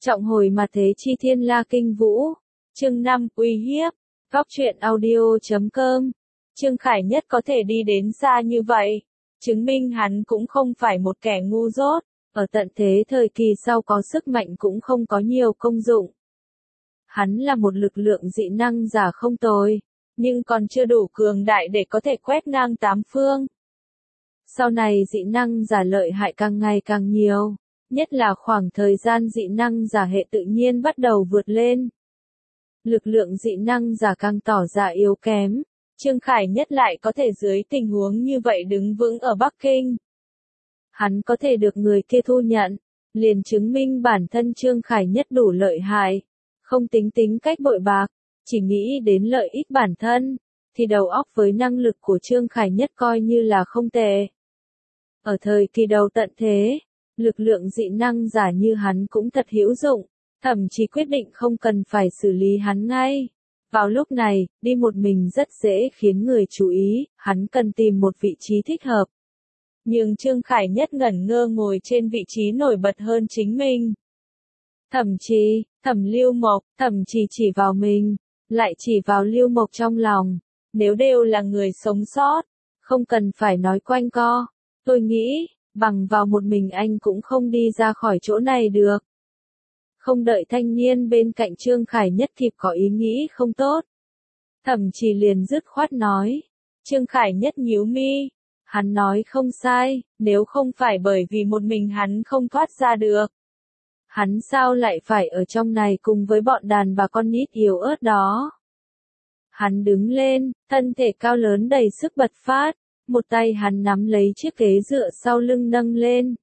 Trọng hồi mà thế chi thiên la kinh vũ. Chương 5 uy hiếp. Góc truyện audio.com. Trương Khải Nhất có thể đi đến xa như vậy, chứng minh hắn cũng không phải một kẻ ngu dốt, ở tận thế thời kỳ sau có sức mạnh cũng không có nhiều công dụng. Hắn là một lực lượng dị năng giả không tồi, nhưng còn chưa đủ cường đại để có thể quét ngang tám phương. Sau này dị năng giả lợi hại càng ngày càng nhiều, nhất là khoảng thời gian dị năng giả hệ tự nhiên bắt đầu vượt lên. Lực lượng dị năng giả càng tỏ ra yếu kém, Trương Khải Nhất lại có thể dưới tình huống như vậy đứng vững ở Bắc Kinh. Hắn có thể được người kia thu nhận, liền chứng minh bản thân Trương Khải Nhất đủ lợi hại, không tính cách bội bạc, chỉ nghĩ đến lợi ích bản thân, thì đầu óc với năng lực của Trương Khải Nhất coi như là không tệ. Ở thời kỳ đầu tận thế, lực lượng dị năng giả như hắn cũng thật hữu dụng, thậm chí quyết định không cần phải xử lý hắn ngay. Vào lúc này, đi một mình rất dễ khiến người chú ý, hắn cần tìm một vị trí thích hợp. Nhưng Trương Khải Nhất ngẩn ngơ ngồi trên vị trí nổi bật hơn chính mình. Thẩm Lưu Mộc, thậm chí chỉ vào mình, lại chỉ vào Lưu Mộc trong lòng. Nếu đều là người sống sót, không cần phải nói quanh co. Tôi nghĩ, bằng vào một mình anh cũng không đi ra khỏi chỗ này được. Không đợi thanh niên bên cạnh Trương Khải Nhất kịp có ý nghĩ không tốt, thậm chí liền dứt khoát nói. Trương Khải Nhất nhíu mi, hắn nói không sai, nếu không phải bởi vì một mình hắn không thoát ra được, hắn sao lại phải ở trong này cùng với bọn đàn bà con nít yếu ớt đó. Hắn đứng lên, thân thể cao lớn đầy sức bật phát, một tay hắn nắm lấy chiếc ghế dựa sau lưng nâng lên.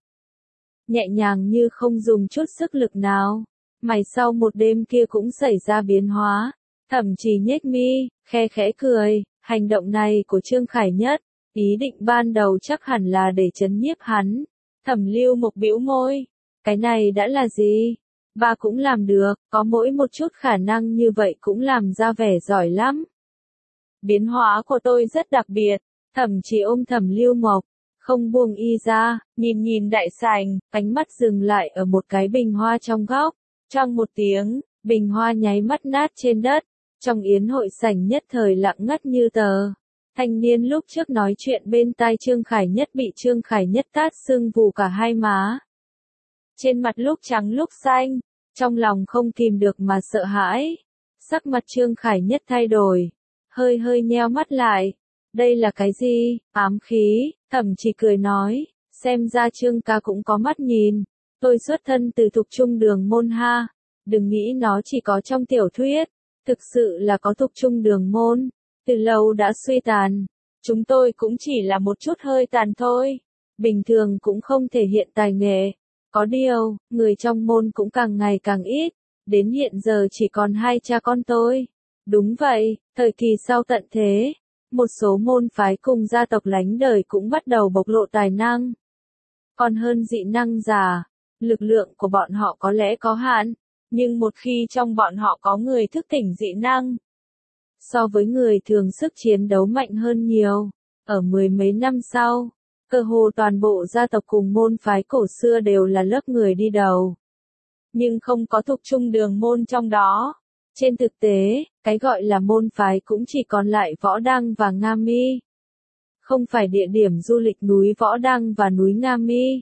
Nhẹ nhàng như không dùng chút sức lực nào, mày sau một đêm kia cũng xảy ra biến hóa, thậm chí nhếch mi, khe khẽ cười, hành động này của Trương Khải Nhất, ý định ban đầu chắc hẳn là để trấn nhiếp hắn. Thẩm Lưu Mộc bĩu môi, cái này đã là gì? Ba cũng làm được, có mỗi một chút khả năng như vậy cũng làm ra vẻ giỏi lắm. Biến hóa của tôi rất đặc biệt, thậm chí ôm Thẩm Lưu Mộc, không buông y ra, nhìn đại sảnh, ánh mắt dừng lại ở một cái bình hoa trong góc. Choang một tiếng, bình hoa nháy mắt nát trên đất, trong yến hội sảnh nhất thời lặng ngắt như tờ. Thanh niên lúc trước nói chuyện bên tai Trương Khải Nhất bị Trương Khải Nhất tát sưng vù cả hai má. Trên mặt lúc trắng lúc xanh, trong lòng không kìm được mà sợ hãi. Sắc mặt Trương Khải Nhất thay đổi, hơi nheo mắt lại. Đây là cái gì? Ám khí, thậm chí cười nói, xem ra Trương ca cũng có mắt nhìn. Tôi xuất thân từ Thục Trung Đường Môn ha, đừng nghĩ nó chỉ có trong tiểu thuyết, thực sự là có Thục Trung Đường Môn, từ lâu đã suy tàn. Chúng tôi cũng chỉ là một chút hơi tàn thôi, bình thường cũng không thể hiện tài nghệ. Có điều, người trong môn cũng càng ngày càng ít, đến hiện giờ chỉ còn hai cha con tôi. Đúng vậy, thời kỳ sau tận thế, một số môn phái cùng gia tộc lánh đời cũng bắt đầu bộc lộ tài năng. Còn hơn dị năng giả, lực lượng của bọn họ có lẽ có hạn, nhưng một khi trong bọn họ có người thức tỉnh dị năng, so với người thường sức chiến đấu mạnh hơn nhiều. Ở mười mấy năm sau, cơ hồ toàn bộ gia tộc cùng môn phái cổ xưa đều là lớp người đi đầu. Nhưng không có Thục Trung Đường Môn trong đó. Trên thực tế, cái gọi là môn phái cũng chỉ còn lại Võ Đăng và Nga Mi. Không phải địa điểm du lịch núi Võ Đăng và núi Nga Mi,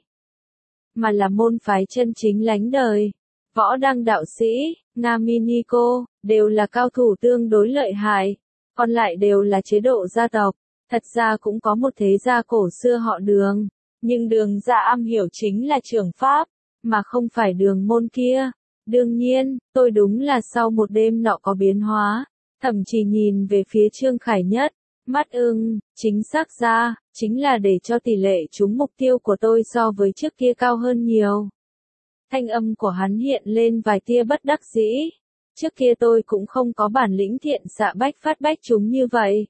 mà là môn phái chân chính lánh đời. Võ Đăng đạo sĩ, Nga Mi ni cô, đều là cao thủ tương đối lợi hại, còn lại đều là chế độ gia tộc. Thật ra cũng có một thế gia cổ xưa họ Đường, nhưng Đường gia am hiểu chính là trường pháp, mà không phải Đường Môn kia. Đương nhiên, tôi đúng là sau một đêm nọ có biến hóa, thậm chí nhìn về phía Trương Khải Nhất, mắt chính xác ra, chính là để cho tỷ lệ trúng mục tiêu của tôi so với trước kia cao hơn nhiều. Thanh âm của hắn hiện lên vài tia bất đắc dĩ, trước kia tôi cũng không có bản lĩnh thiện xạ bách phát bách chúng như vậy.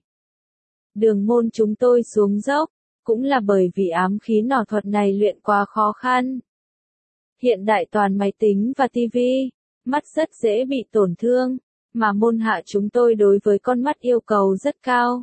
Đường Môn chúng tôi xuống dốc, cũng là bởi vì ám khí nỏ thuật này luyện quá khó khăn. Hiện đại toàn máy tính và tivi, mắt rất dễ bị tổn thương, mà môn hạ chúng tôi đối với con mắt yêu cầu rất cao.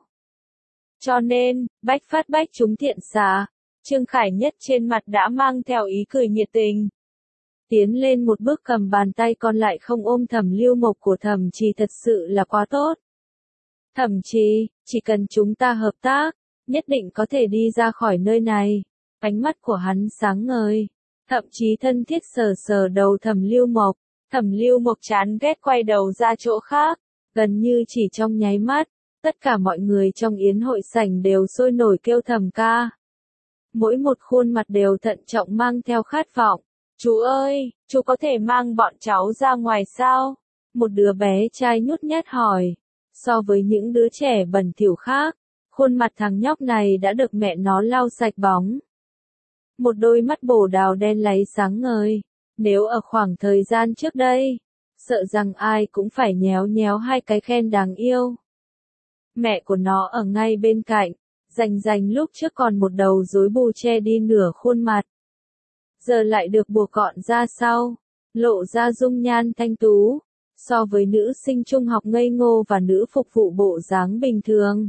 Cho nên, bách phát bách chúng thiện xạ, Trương Khải Nhất trên mặt đã mang theo ý cười nhiệt tình. tiến lên một bước cầm bàn tay còn lại không ôm Thẩm Lưu Mộc của Thẩm Trì thật sự là quá tốt. Thẩm Trì, chỉ cần chúng ta hợp tác, nhất định có thể đi ra khỏi nơi này. Ánh mắt của hắn sáng ngời, thậm chí thân thiết sờ sờ đầu Thẩm Lưu Mộc. Thẩm Lưu Mộc chán ghét quay đầu ra chỗ khác, gần như chỉ trong nháy mắt, tất cả mọi người trong yến hội sảnh đều sôi nổi kêu Thẩm ca. Mỗi một khuôn mặt đều thận trọng mang theo khát vọng. Chú ơi, chú có thể mang bọn cháu ra ngoài sao? Một đứa bé trai nhút nhát hỏi. So với những đứa trẻ bẩn thỉu khác, khuôn mặt thằng nhóc này đã được mẹ nó lau sạch bóng. Một đôi mắt bồ đào đen láy sáng ngời. Nếu ở khoảng thời gian trước đây, sợ rằng ai cũng phải nhéo nhéo hai cái khen đáng yêu. Mẹ của nó ở ngay bên cạnh, rành lúc trước còn một đầu rối bù che đi nửa khuôn mặt. Giờ lại được buộc gọn ra sau, lộ ra dung nhan thanh tú, so với nữ sinh trung học ngây ngô và nữ phục vụ bộ dáng bình thường.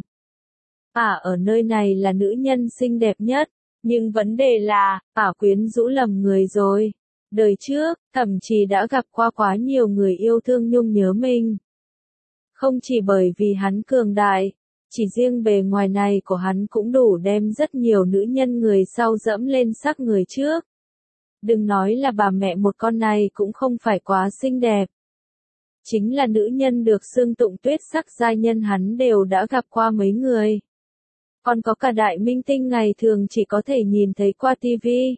Ở nơi này là nữ nhân xinh đẹp nhất, nhưng vấn đề là, quyến rũ lầm người rồi. Đời trước, Thẩm Trì đã gặp qua quá nhiều người yêu thương nhung nhớ mình. Không chỉ bởi vì hắn cường đại, chỉ riêng bề ngoài này của hắn cũng đủ đem rất nhiều nữ nhân người sau dẫm lên xác người trước. Đừng nói là bà mẹ một con này cũng không phải quá xinh đẹp. Chính là nữ nhân được xưng tụng tuyết sắc giai nhân hắn đều đã gặp qua mấy người. Còn có cả đại minh tinh ngày thường chỉ có thể nhìn thấy qua tivi.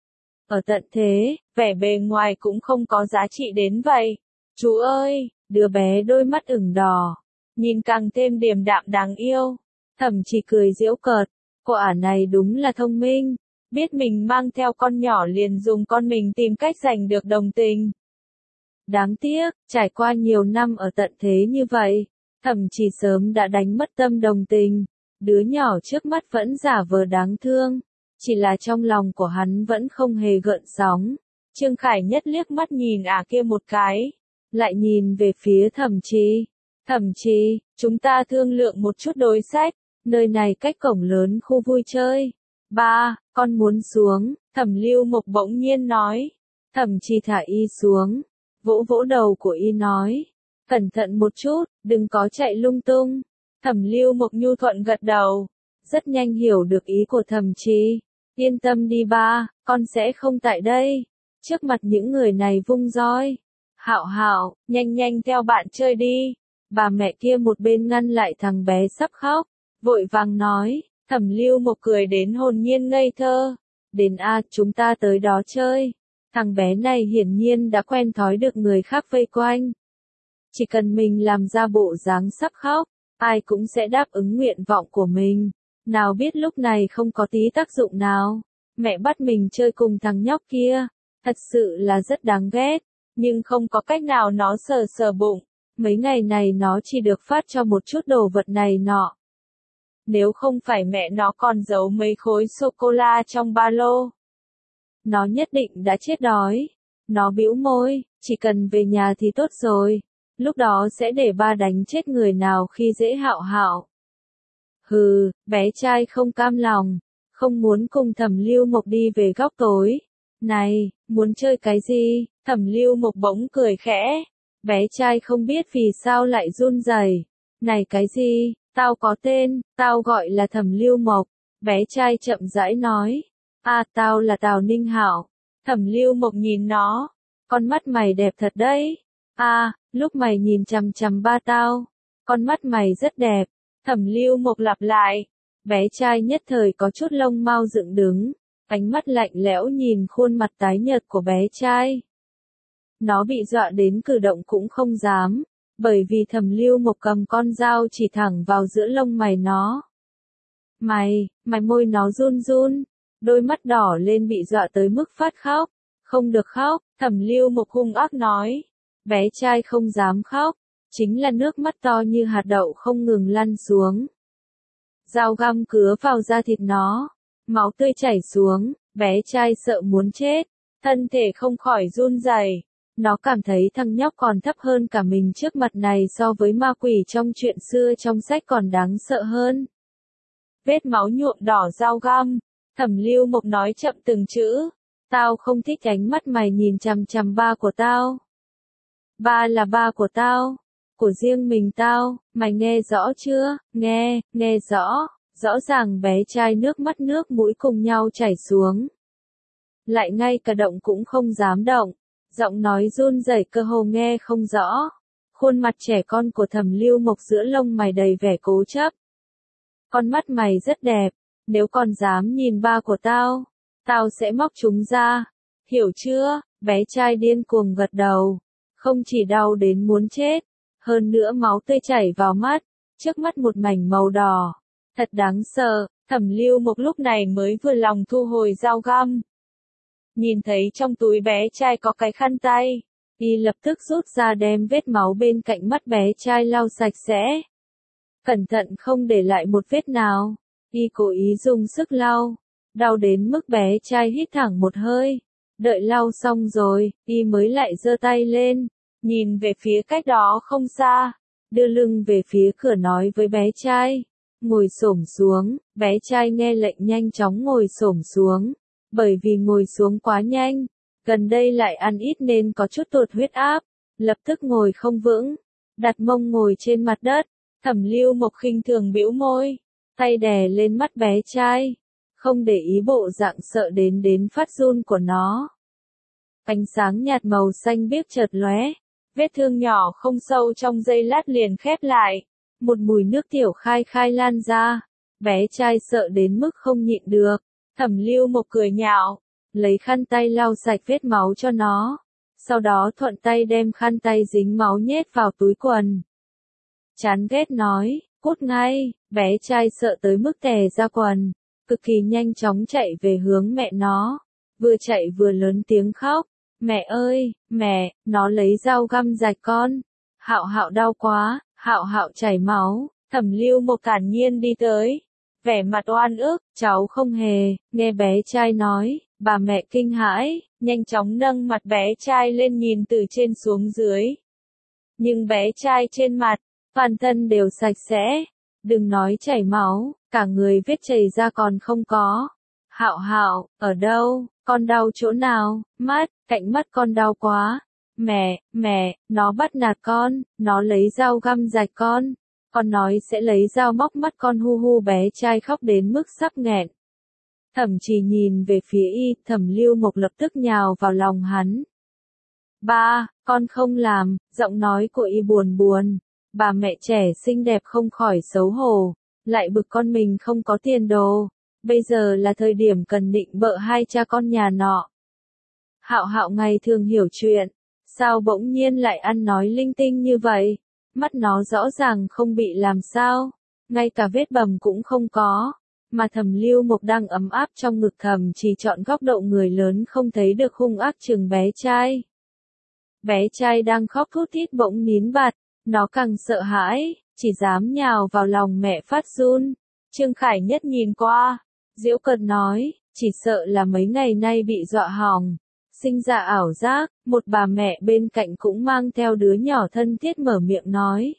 Ở tận thế, vẻ bề ngoài cũng không có giá trị đến vậy. Chú ơi, đứa bé đôi mắt ửng đỏ, nhìn càng thêm điềm đạm đáng yêu. Thẩm Trì cười giễu cợt, cô ả này đúng là thông minh, biết mình mang theo con nhỏ liền dùng con mình tìm cách giành được đồng tình. Đáng tiếc, trải qua nhiều năm ở tận thế như vậy, Thẩm Trì sớm đã đánh mất tâm đồng tình. Đứa nhỏ trước mắt vẫn giả vờ đáng thương, chỉ là trong lòng của hắn vẫn không hề gợn sóng. Trương Khải Nhất liếc mắt nhìn kia một cái, lại nhìn về phía Thẩm Trì. Thẩm Trì, chúng ta thương lượng một chút đối sách, nơi này cách cổng lớn khu vui chơi. Ba, con muốn xuống, Thẩm Lưu Mộc bỗng nhiên nói. Thẩm Trì thả y xuống, vỗ vỗ đầu của y nói, cẩn thận một chút, đừng có chạy lung tung. Thẩm Lưu Mộc nhu thuận gật đầu, rất nhanh hiểu được ý của Thẩm Trì. Yên tâm đi ba, con sẽ không tại đây. Trước mặt những người này vung roi. Hạo Hạo, nhanh theo bạn chơi đi. Bà mẹ kia một bên ngăn lại thằng bé sắp khóc, vội vàng nói. Thẩm Lưu Mộc cười đến hồn nhiên ngây thơ. Đến chúng ta tới đó chơi. Thằng bé này hiển nhiên đã quen thói được người khác vây quanh. Chỉ cần mình làm ra bộ dáng sắp khóc, ai cũng sẽ đáp ứng nguyện vọng của mình. Nào biết lúc này không có tí tác dụng nào. Mẹ bắt mình chơi cùng thằng nhóc kia. Thật sự là rất đáng ghét. Nhưng không có cách nào nó sờ bụng. Mấy ngày này nó chỉ được phát cho một chút đồ vật này nọ. Nếu không phải mẹ nó còn giấu mấy khối sô-cô-la trong ba lô, nó nhất định đã chết đói. Nó bĩu môi, chỉ cần về nhà thì tốt rồi. Lúc đó sẽ để ba đánh chết người nào khi dễ Hạo Hạo. Hừ, bé trai không cam lòng, không muốn cùng Thẩm Lưu Mộc đi về góc tối. Này, muốn chơi cái gì? Thẩm Lưu Mộc bỗng cười khẽ. Bé trai không biết vì sao lại run rẩy. Này cái gì? Tao có tên, tao gọi là Thẩm Lưu Mộc. Bé trai chậm rãi nói. Tao là Tào Ninh Hạo. Thẩm Lưu Mộc nhìn nó. Con mắt mày đẹp thật đấy. Lúc mày nhìn chằm chằm ba tao. Con mắt mày rất đẹp. Thẩm Lưu Mộc lặp lại. Bé trai nhất thời có chút lông mau dựng đứng. Ánh mắt lạnh lẽo nhìn khuôn mặt tái nhợt của bé trai. Nó bị dọa đến cử động cũng không dám. Bởi vì Thẩm Lưu Mộc cầm con dao chỉ thẳng vào giữa lông mày nó. Mày môi nó run run. Đôi mắt đỏ lên bị dọa tới mức phát khóc. Không được khóc, Thẩm Lưu Mộc hung ác nói. Bé trai không dám khóc. Chính là nước mắt to như hạt đậu không ngừng lăn xuống. Dao găm cứa vào da thịt nó. Máu tươi chảy xuống, bé trai sợ muốn chết. Thân thể không khỏi run rẩy. Nó cảm thấy thằng nhóc còn thấp hơn cả mình trước mặt này so với ma quỷ trong chuyện xưa trong sách còn đáng sợ hơn. Vết máu nhuộm đỏ dao găm. Thẩm Lưu Mộc nói chậm từng chữ. Tao không thích ánh mắt mày nhìn chằm chằm ba của tao. Ba là ba của tao, của riêng mình tao, mày nghe rõ chưa? Nghe rõ. Rõ ràng bé trai nước mắt nước mũi cùng nhau chảy xuống. Lại ngay cả động cũng không dám động, giọng nói run rẩy cơ hồ nghe không rõ. Khuôn mặt trẻ con của Thẩm Lưu Mộc giữa lông mày đầy vẻ cố chấp. Con mắt mày rất đẹp, nếu còn dám nhìn ba của tao, tao sẽ móc chúng ra. Hiểu chưa? Bé trai điên cuồng gật đầu. Không chỉ đau đến muốn chết, hơn nữa máu tươi chảy vào mắt, trước mắt một mảnh màu đỏ. Thật đáng sợ, Thẩm Lưu Mộc lúc này mới vừa lòng thu hồi dao găm. Nhìn thấy trong túi bé trai có cái khăn tay, y lập tức rút ra đem vết máu bên cạnh mắt bé trai lau sạch sẽ. Cẩn thận không để lại một vết nào, y cố ý dùng sức lau, đau đến mức bé trai hít thẳng một hơi. Đợi lau xong rồi, y mới lại giơ tay lên, nhìn về phía cách đó không xa, đưa lưng về phía cửa nói với bé trai. Ngồi xổm xuống, bé trai nghe lệnh nhanh chóng ngồi xổm xuống, bởi vì ngồi xuống quá nhanh, gần đây lại ăn ít nên có chút tụt huyết áp, lập tức ngồi không vững, đặt mông ngồi trên mặt đất. Thẩm Lưu Mộc khinh thường bĩu môi, tay đè lên mắt bé trai, không để ý bộ dạng sợ đến phát run của nó. Ánh sáng nhạt màu xanh biếc chợt lóe, vết thương nhỏ không sâu trong giây lát liền khép lại. Một mùi nước tiểu khai khai lan ra, bé trai sợ đến mức không nhịn được. Thẩm Lưu Mộc cười nhạo, lấy khăn tay lau sạch vết máu cho nó, sau đó thuận tay đem khăn tay dính máu nhét vào túi quần. Chán ghét nói, cút ngay, bé trai sợ tới mức tè ra quần, cực kỳ nhanh chóng chạy về hướng mẹ nó, vừa chạy vừa lớn tiếng khóc, mẹ ơi, mẹ, nó lấy dao găm rạch con, Hạo Hạo đau quá. Hạo Hạo chảy máu, Thẩm Lưu Mộc thản nhiên đi tới, vẻ mặt oan ức, cháu không hề, nghe bé trai nói, bà mẹ kinh hãi, nhanh chóng nâng mặt bé trai lên nhìn từ trên xuống dưới. Nhưng bé trai trên mặt, toàn thân đều sạch sẽ, đừng nói chảy máu, cả người vết chảy ra còn không có. Hạo Hạo, ở đâu, con đau chỗ nào? Mắt, cạnh mắt con đau quá. Mẹ, nó bắt nạt con, nó lấy dao găm rạch con nói sẽ lấy dao móc mắt con. Hu hu, bé trai khóc đến mức sắp nghẹn. Thẩm Trì nhìn về phía y, Thẩm Lưu Mộc lập tức nhào vào lòng hắn. Ba, con không làm, giọng nói của y buồn buồn. Bà mẹ trẻ xinh đẹp không khỏi xấu hổ, lại bực con mình không có tiền đồ. Bây giờ là thời điểm cần định bợ hai cha con nhà nọ. Hạo Hạo ngày thường hiểu chuyện, sao bỗng nhiên lại ăn nói linh tinh như vậy? Mắt nó rõ ràng không bị làm sao, ngay cả vết bầm cũng không có, mà Thẩm Lưu Mộc đang ấm áp trong ngực Thẩm Chỉ chọn góc độ người lớn không thấy được hung ác chừng bé trai. Bé trai đang khóc thút thít bỗng nín bặt, nó càng sợ hãi, chỉ dám nhào vào lòng mẹ phát run. Trương Khải Nhất nhìn qua, giễu cợt nói, chỉ sợ là mấy ngày nay bị dọa hỏng. Sinh ra ảo giác, một bà mẹ bên cạnh cũng mang theo đứa nhỏ thân thiết mở miệng nói.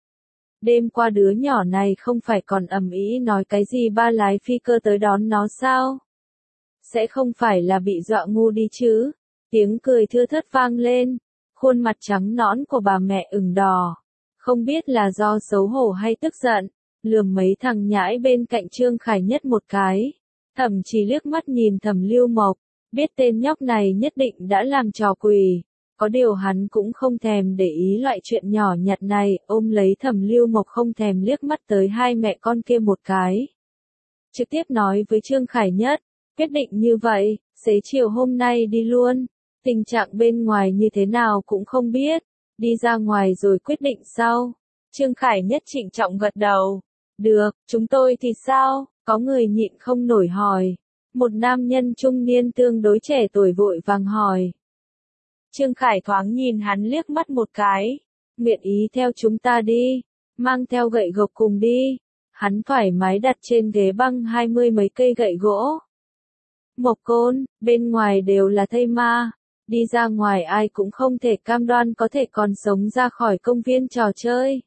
Đêm qua đứa nhỏ này không phải còn ầm ĩ nói cái gì ba lái phi cơ tới đón nó sao? Sẽ không phải là bị dọa ngu đi chứ? Tiếng cười thưa thớt vang lên, khuôn mặt trắng nõn của bà mẹ ửng đỏ. Không biết là do xấu hổ hay tức giận, lườm mấy thằng nhãi bên cạnh Trương Khải Nhất một cái. Thẩm Chỉ liếc mắt nhìn Thẩm Lưu Mộc. Biết tên nhóc này nhất định đã làm trò quỷ, có điều hắn cũng không thèm để ý loại chuyện nhỏ nhặt này, ôm lấy Thẩm Lưu Mộc không thèm liếc mắt tới hai mẹ con kia một cái. Trực tiếp nói với Trương Khải Nhất, quyết định như vậy, xế chiều hôm nay đi luôn, tình trạng bên ngoài như thế nào cũng không biết, đi ra ngoài rồi quyết định sau. Trương Khải Nhất trịnh trọng gật đầu, được, chúng tôi thì sao, có người nhịn không nổi hỏi. Một nam nhân trung niên tương đối trẻ tuổi vội vàng hỏi. Trương Khải thoáng nhìn hắn liếc mắt một cái. Nguyện ý theo chúng ta đi, mang theo gậy gộc cùng đi. Hắn thoải mái đặt trên ghế băng 20 mấy cây gậy gỗ. Mộc Côn, bên ngoài đều là thây ma. Đi ra ngoài ai cũng không thể cam đoan có thể còn sống ra khỏi công viên trò chơi.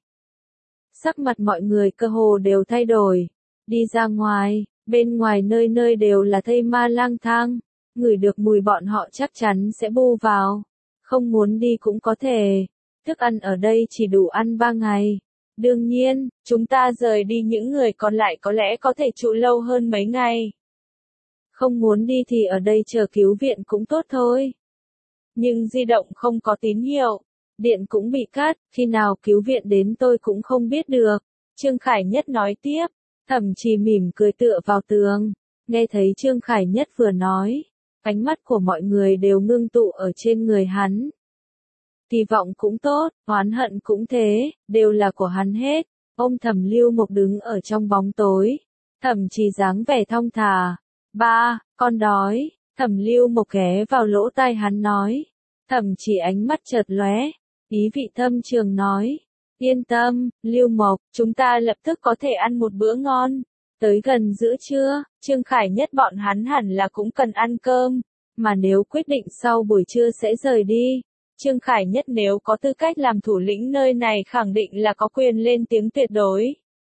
Sắc mặt mọi người cơ hồ đều thay đổi. Đi ra ngoài. Bên ngoài nơi nơi đều là thây ma lang thang, ngửi được mùi bọn họ chắc chắn sẽ bu vào. Không muốn đi cũng có thể. Thức ăn ở đây chỉ đủ ăn 3 ngày. Đương nhiên, chúng ta rời đi những người còn lại có lẽ có thể trụ lâu hơn mấy ngày. Không muốn đi thì ở đây chờ cứu viện cũng tốt thôi. Nhưng di động không có tín hiệu. Điện cũng bị cắt, khi nào cứu viện đến tôi cũng không biết được. Trương Khải Nhất nói tiếp. Thẩm Trì mỉm cười tựa vào tường. Nghe thấy Trương Khải Nhất vừa nói. Ánh mắt của mọi người đều ngưng tụ ở trên người hắn. Kỳ vọng cũng tốt, oán hận cũng thế, đều là của hắn hết. Ông Thẩm Lưu Mộc đứng ở trong bóng tối. Thẩm Trì dáng vẻ thong thả. Ba, con đói. Thẩm Lưu Mộc ghé vào lỗ tai hắn nói. Thẩm Trì ánh mắt chợt lóe, ý vị thâm trường nói. Yên tâm, Lưu Mộc, chúng ta lập tức có thể ăn một bữa ngon. Tới gần giữa trưa, Trương Khải Nhất bọn hắn hẳn là cũng cần ăn cơm. Mà nếu quyết định sau buổi trưa sẽ rời đi. Trương Khải Nhất nếu có tư cách làm thủ lĩnh nơi này khẳng định là có quyền lên tiếng tuyệt đối.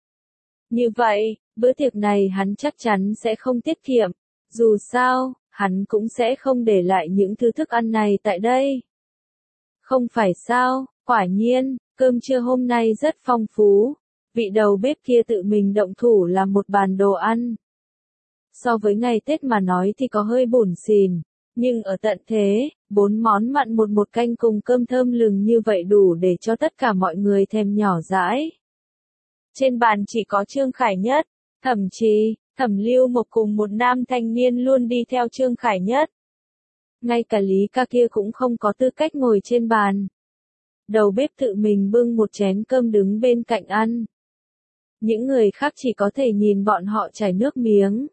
Như vậy, bữa tiệc này hắn chắc chắn sẽ không tiết kiệm. Dù sao, hắn cũng sẽ không để lại những thứ thức ăn này tại đây. Không phải sao, quả nhiên, cơm trưa hôm nay rất phong phú. Vị đầu bếp kia tự mình động thủ làm một bàn đồ ăn. So với ngày Tết mà nói thì có hơi bủn xỉn. Nhưng ở tận thế, 4 món mặn một canh cùng cơm thơm lừng như vậy đủ để cho tất cả mọi người thèm nhỏ dãi. Trên bàn chỉ có Trương Khải Nhất, Thẩm Trì, Thẩm Lưu Mộc cùng một nam thanh niên luôn đi theo Trương Khải Nhất. Ngay cả Lý Ca kia cũng không có tư cách ngồi trên bàn. Đầu bếp tự mình bưng một chén cơm đứng bên cạnh ăn. Những người khác chỉ có thể nhìn bọn họ chảy nước miếng.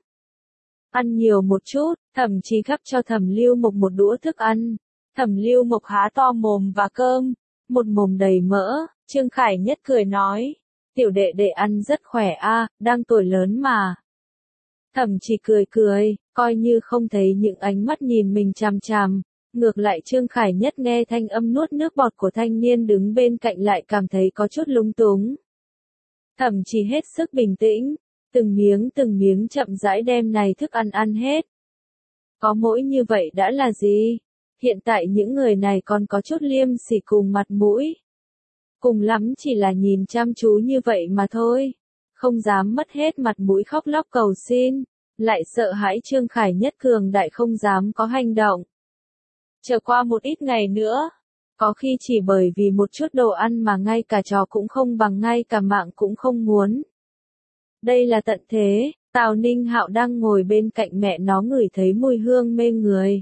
Ăn nhiều một chút, Thẩm Trì gắp cho Thẩm Lưu Mộc một đũa thức ăn. Thẩm Lưu Mộc há to mồm và cơm, một mồm đầy mỡ. Trương Khải Nhất cười nói, tiểu đệ đệ ăn rất khỏe a, đang tuổi lớn mà. Thẩm Trì cười cười, coi như không thấy những ánh mắt nhìn mình chằm chằm. Ngược lại Trương Khải Nhất nghe thanh âm nuốt nước bọt của thanh niên đứng bên cạnh lại cảm thấy có chút lung túng. Thẩm Trì hết sức bình tĩnh, từng miếng chậm rãi đem này thức ăn ăn hết. Có mỗi như vậy đã là gì? Hiện tại những người này còn có chút liêm sỉ cùng mặt mũi. Cùng lắm chỉ là nhìn chăm chú như vậy mà thôi. Không dám mất hết mặt mũi khóc lóc cầu xin. Lại sợ hãi Trương Khải Nhất cường đại không dám có hành động. Chờ qua một ít ngày nữa. Có khi chỉ bởi vì một chút đồ ăn mà ngay cả chó cũng không bằng, ngay cả mạng cũng không muốn. Đây là tận thế, Tào Ninh Hạo đang ngồi bên cạnh mẹ nó ngửi thấy mùi hương mê người.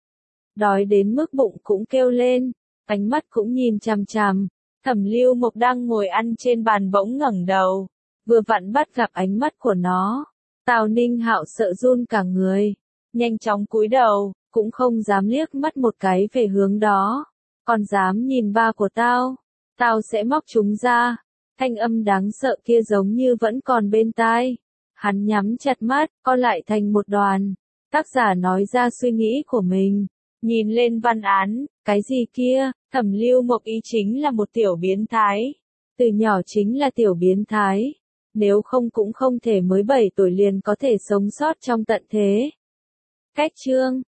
Đói đến mức bụng cũng kêu lên, ánh mắt cũng nhìn chằm chằm. Thẩm Lưu Mộc đang ngồi ăn trên bàn bỗng ngẩng đầu, vừa vặn bắt gặp ánh mắt của nó. Tào Ninh Hạo sợ run cả người, nhanh chóng cúi đầu, cũng không dám liếc mắt một cái về hướng đó. Còn dám nhìn ba của tao, tao sẽ móc chúng ra. Thanh âm đáng sợ kia giống như vẫn còn bên tai. Hắn nhắm chặt mắt, co lại thành một đoàn. Tác giả nói ra suy nghĩ của mình. Nhìn lên văn án, cái gì kia, Thẩm Lưu Mộc ý chính là một tiểu biến thái. Từ nhỏ chính là tiểu biến thái. Nếu không cũng không thể mới 7 tuổi liền có thể sống sót trong tận thế. Cách chương